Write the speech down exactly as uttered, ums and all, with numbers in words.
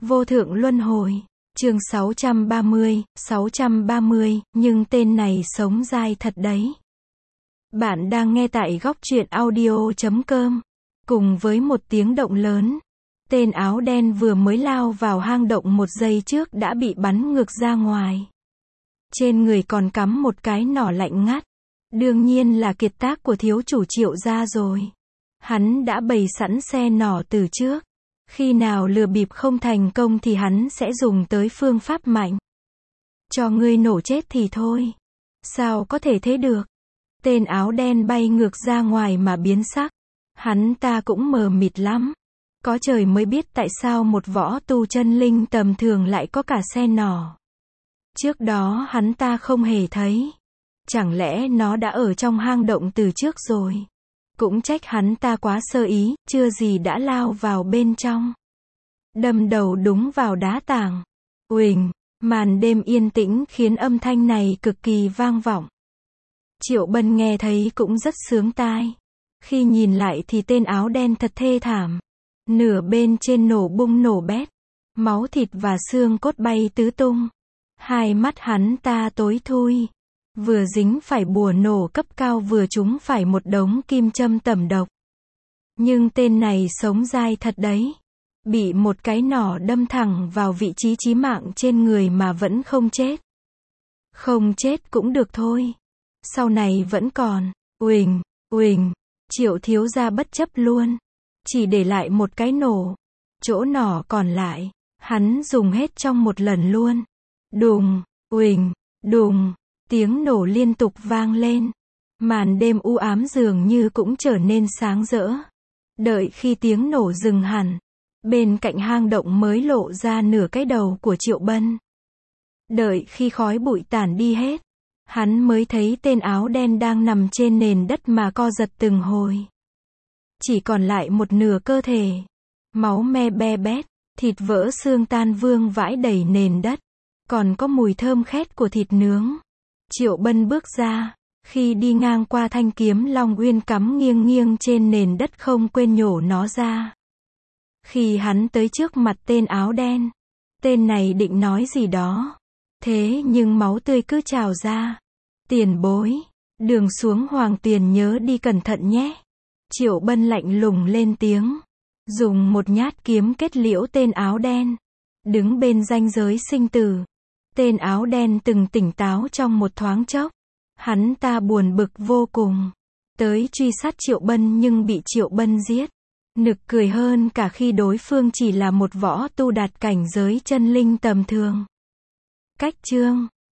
Vô thượng luân hồi. Chương sáu trăm ba mươi, sáu trăm ba mươi, nhưng tên này sống dai thật đấy. Bạn đang nghe tại góc truyện audio chấm com. Cùng với một tiếng động lớn, tên áo đen vừa mới lao vào hang động một giây trước đã bị bắn ngược ra ngoài. Trên người còn cắm một cái nỏ lạnh ngắt. Đương nhiên là kiệt tác của thiếu chủ Triệu gia rồi. Hắn đã bày sẵn xe nỏ từ trước. Khi nào lừa bịp không thành công thì hắn sẽ dùng tới phương pháp mạnh. Cho ngươi nổ chết thì thôi. Sao có thể thế được? Tên áo đen bay ngược ra ngoài mà biến sắc. Hắn ta cũng mờ mịt lắm. Có trời mới biết tại sao một võ tu chân linh tầm thường lại có cả xe nỏ. Trước đó hắn ta không hề thấy. Chẳng lẽ nó đã ở trong hang động từ trước rồi? Cũng trách hắn ta quá sơ ý, chưa gì đã lao vào bên trong. Đâm đầu đúng vào đá tảng. Uỳnh, màn đêm yên tĩnh khiến âm thanh này cực kỳ vang vọng. Triệu Bân nghe thấy cũng rất sướng tai. Khi nhìn lại thì tên áo đen thật thê thảm. Nửa bên trên nổ bung nổ bét. Máu thịt và xương cốt bay tứ tung. Hai mắt hắn ta tối thui. Vừa dính phải bùa nổ cấp cao vừa trúng phải một đống kim châm tẩm độc. Nhưng tên này sống dai thật đấy. Bị một cái nỏ đâm thẳng vào vị trí chí mạng trên người mà vẫn không chết. Không chết cũng được thôi. Sau này vẫn còn. Uỳnh, uỳnh. Triệu thiếu gia bất chấp luôn. Chỉ để lại một cái nổ. Chỗ nỏ còn lại, hắn dùng hết trong một lần luôn. Đùng, uỳnh, đùng. Tiếng nổ liên tục vang lên. Màn đêm u ám dường như cũng trở nên sáng rỡ. Đợi khi tiếng nổ dừng hẳn, bên cạnh hang động mới lộ ra nửa cái đầu của Triệu Bân. Đợi khi khói bụi tản đi hết, hắn mới thấy tên áo đen đang nằm trên nền đất mà co giật từng hồi. Chỉ còn lại một nửa cơ thể. Máu me be bét, thịt vỡ xương tan vương vãi đầy nền đất. Còn có mùi thơm khét của thịt nướng. Triệu Bân bước ra, khi đi ngang qua thanh kiếm Long Uyên cắm nghiêng nghiêng trên nền đất không quên nhổ nó ra. Khi hắn tới trước mặt tên áo đen, tên này định nói gì đó. Thế nhưng máu tươi cứ trào ra. Tiền bối, đường xuống Hoàng Tuyền nhớ đi cẩn thận nhé. Triệu Bân lạnh lùng lên tiếng, dùng một nhát kiếm kết liễu tên áo đen. Đứng bên ranh giới sinh tử. Tên áo đen từng tỉnh táo trong một thoáng chốc. Hắn ta buồn bực vô cùng. Tới truy sát Triệu Bân nhưng bị Triệu Bân giết. Nực cười hơn cả khi đối phương chỉ là một võ tu đạt cảnh giới chân linh tầm thường. Cách chương